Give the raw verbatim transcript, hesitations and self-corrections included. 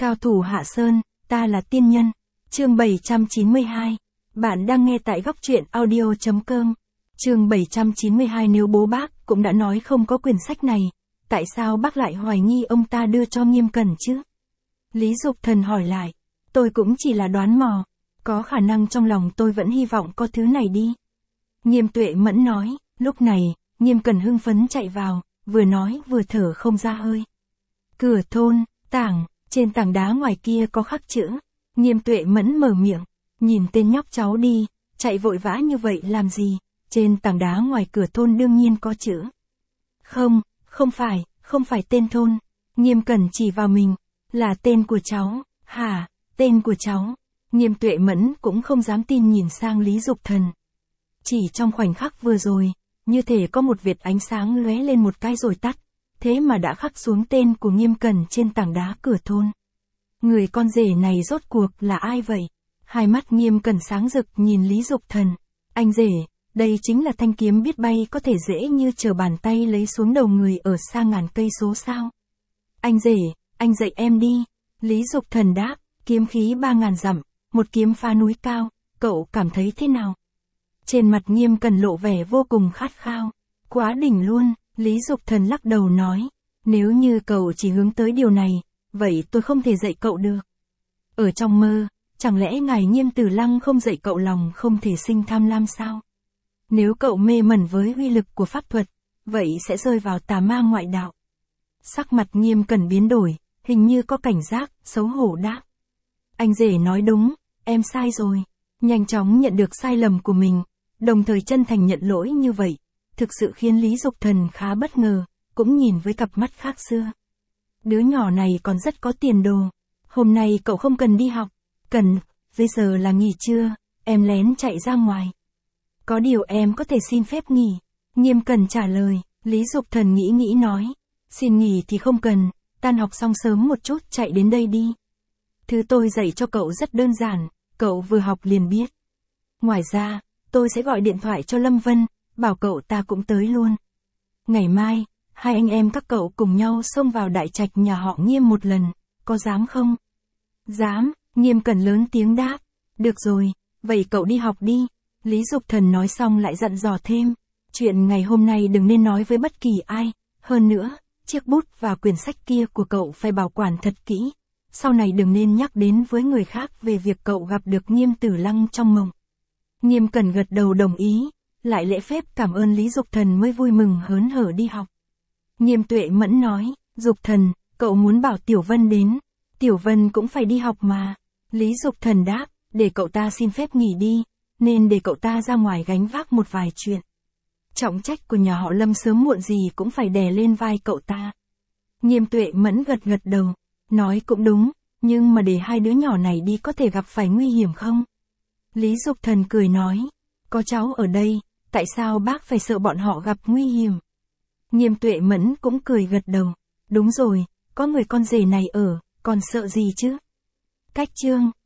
Cao thủ Hạ Sơn, ta là tiên nhân. Chương bảy trăm chín mươi hai. Bạn đang nghe tại góc truyện audio chấm com. Chương bảy trăm chín mươi hai. Nếu bố bác cũng đã nói không có quyển sách này, tại sao bác lại hoài nghi ông ta đưa cho Nghiêm Cẩn chứ? Lý Dục Thần hỏi lại. Tôi cũng chỉ là đoán mò. Có khả năng trong lòng tôi vẫn hy vọng có thứ này đi. Nghiêm Tuệ Mẫn nói. Lúc này, Nghiêm Cẩn hưng phấn chạy vào, vừa nói vừa thở không ra hơi. Cửa thôn, tảng, trên tảng đá ngoài kia có khắc chữ. Nghiêm Tuệ Mẫn mở miệng, nhìn tên nhóc cháu đi, chạy vội vã như vậy làm gì? Trên tảng đá ngoài cửa thôn đương nhiên có chữ. Không, không phải, không phải tên thôn. Nghiêm Cẩn chỉ vào mình, là tên của cháu. Hả, tên của cháu? Nghiêm Tuệ Mẫn cũng không dám tin nhìn sang Lý Dục Thần. Chỉ trong khoảnh khắc vừa rồi, như thể có một vệt ánh sáng lóe lên một cái rồi tắt, thế mà đã khắc xuống tên của Nghiêm Cẩn trên tảng đá cửa thôn. Người con rể này rốt cuộc là ai vậy? Hai mắt Nghiêm Cẩn sáng rực nhìn Lý Dục Thần. Anh rể, đây chính là thanh kiếm biết bay có thể dễ như trở bàn tay lấy xuống đầu người ở xa ngàn cây số sao? Anh rể, anh dạy em đi. Lý Dục Thần đáp, kiếm khí ba ngàn dặm, một kiếm phá núi cao, cậu cảm thấy thế nào? Trên mặt Nghiêm Cẩn lộ vẻ vô cùng khát khao. Quá đỉnh luôn, Lý Dục Thần lắc đầu nói. Nếu như cậu chỉ hướng tới điều này, vậy tôi không thể dạy cậu được. Ở trong mơ, chẳng lẽ ngài Nghiêm Tử Lăng không dạy cậu lòng không thể sinh tham lam sao? Nếu cậu mê mẩn với uy lực của pháp thuật, vậy sẽ rơi vào tà ma ngoại đạo. Sắc mặt Nghiêm Cẩn biến đổi, hình như có cảnh giác, xấu hổ đáp. Anh rể nói đúng, em sai rồi. Nhanh chóng nhận được sai lầm của mình, đồng thời chân thành nhận lỗi như vậy, thực sự khiến Lý Dục Thần khá bất ngờ, cũng nhìn với cặp mắt khác xưa. Đứa nhỏ này còn rất có tiền đồ. Hôm nay cậu không cần đi học. Cần, bây giờ là nghỉ trưa, em lén chạy ra ngoài. Có điều em có thể xin phép nghỉ. Nghiêm Cẩn trả lời. Lý Dục Thần nghĩ nghĩ nói. Xin nghỉ thì không cần, tan học xong sớm một chút chạy đến đây đi. Thứ tôi dạy cho cậu rất đơn giản, cậu vừa học liền biết. Ngoài ra, tôi sẽ gọi điện thoại cho Lâm Vân, bảo cậu ta cũng tới luôn. Ngày mai, hai anh em các cậu cùng nhau xông vào đại trạch nhà họ Nghiêm một lần, có dám không? Dám, Nghiêm Cẩn lớn tiếng đáp. Được rồi, vậy cậu đi học đi. Lý Dục Thần nói xong lại dặn dò thêm. Chuyện ngày hôm nay đừng nên nói với bất kỳ ai. Hơn nữa, chiếc bút và quyển sách kia của cậu phải bảo quản thật kỹ. Sau này đừng nên nhắc đến với người khác về việc cậu gặp được Nghiêm Tử Lăng trong mộng. Nghiêm Cẩn gật đầu đồng ý, lại lễ phép cảm ơn Lý Dục Thần mới vui mừng hớn hở đi học. Nghiêm Tuệ Mẫn nói, Dục Thần, cậu muốn bảo Tiểu Vân đến. Tiểu Vân cũng phải đi học mà. Lý Dục Thần đáp, để cậu ta xin phép nghỉ đi, nên để cậu ta ra ngoài gánh vác một vài chuyện. Trọng trách của nhà họ Lâm sớm muộn gì cũng phải đè lên vai cậu ta. Nghiêm Tuệ Mẫn gật gật đầu, nói cũng đúng, nhưng mà để hai đứa nhỏ này đi có thể gặp phải nguy hiểm không? Lý Dục Thần cười nói, có cháu ở đây, tại sao bác phải sợ bọn họ gặp nguy hiểm? Nghiêm Tuệ Mẫn cũng cười gật đầu, đúng rồi, có người con rể này ở, còn sợ gì chứ? Cách chương